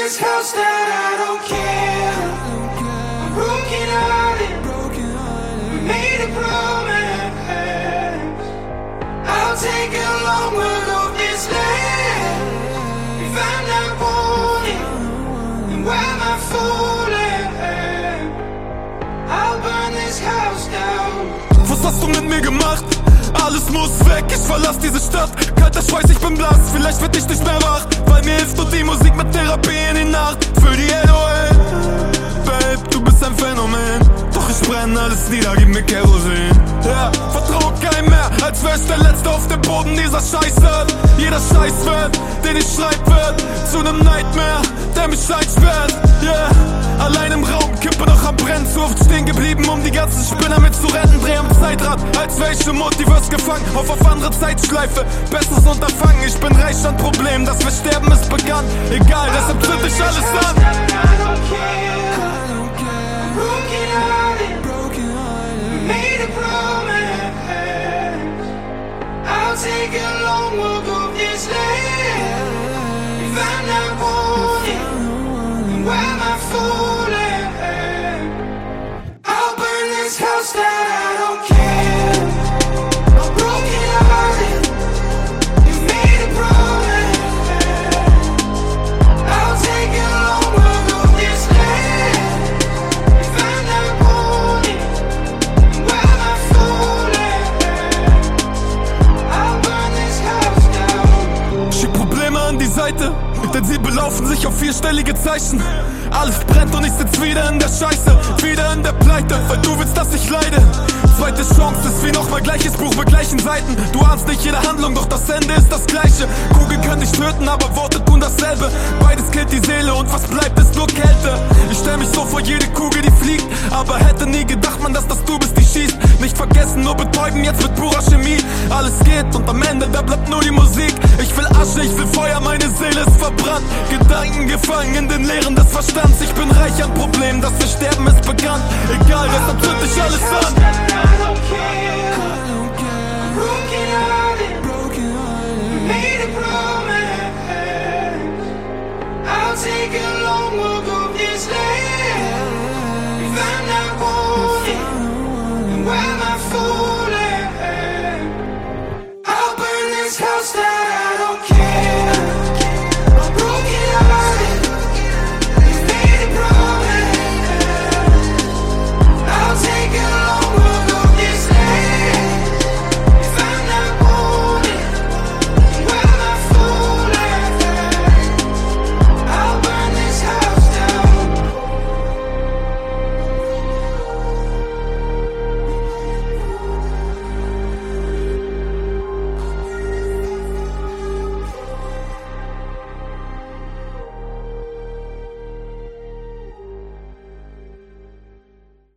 this house down, I don't care. I'm broken hearted, we made a promise. I'll take a long walk off this land. If I'm not wanted, then why am I fooling? I'll burn this house down. Was hast du mit mir gemacht? Alles muss weg, ich verlass diese Stadt. Kalter Schweiß, ich bin blass, vielleicht werd ich nicht mehr wach. Weil mir hilft nur die Musik mit Therapie in die Nacht. Für die LOL, Babe, du bist ein Phänomen. Doch ich brenn alles nieder, gib mir Kerosin. Ja, vertrau keinem mehr, als wär ich der Letzte auf dem Boden dieser Scheiße. Jeder Scheißwert, den ich schreib, wird zu nem Nightmare, der mich einsperrt. Yeah, allein im Raum, Kippe noch am Brennen. Zu oft stehen geblieben, um die ganzen Spinner mit zu retten. Dreh am Zeitrad, als wär ich im Multiverse gefangen. Auf andere Zeitschleife, bestes Unterfangen. Ich bin reich an Problemen, das Versterben ist bekannt. Egal, deshalb zünd ich alles an. I'll take a long walk off this land. If I'm not wanted, then why am I fooling? I'll burn this house down, I don't care. I'm broken hearted, you made a promise. I'll take a long walk off this land. If I'm not wanted, then why am I fooling? I'll burn this house down. Schieb Probleme an die Seite, denn sie belaufen sich auf vierstellige Zeichen. Alles brennt und ich sitz wieder in der Scheiße, wieder in der Pleite, weil du willst, dass ich leide. Zweite Chance ist wie nochmal gleiches Buch mit gleichen Seiten. Du ahnst nicht jede Handlung, doch das Ende ist das gleiche. Kugeln können dich töten, aber Worte tun dasselbe. Beides killt die Seele und was bleibt ist nur Kälte. Ich stell mich so vor jede Kugel, die fliegt, aber hätte nie gedacht, man, dass das du bist, die schießt. Nicht vergessen, nur betäuben, jetzt mit purer Chemie. Alles geht und am Ende, da bleibt nur die Musik. Ich will Asche, ich will Feuer, meine Seele ist verbrannt. Gedanken gefangen in den Leeren des Verstands. Ich bin reich an Problemen, das Versterben ist bekannt. Egal, deshalb zünd ich alles an. I don't care.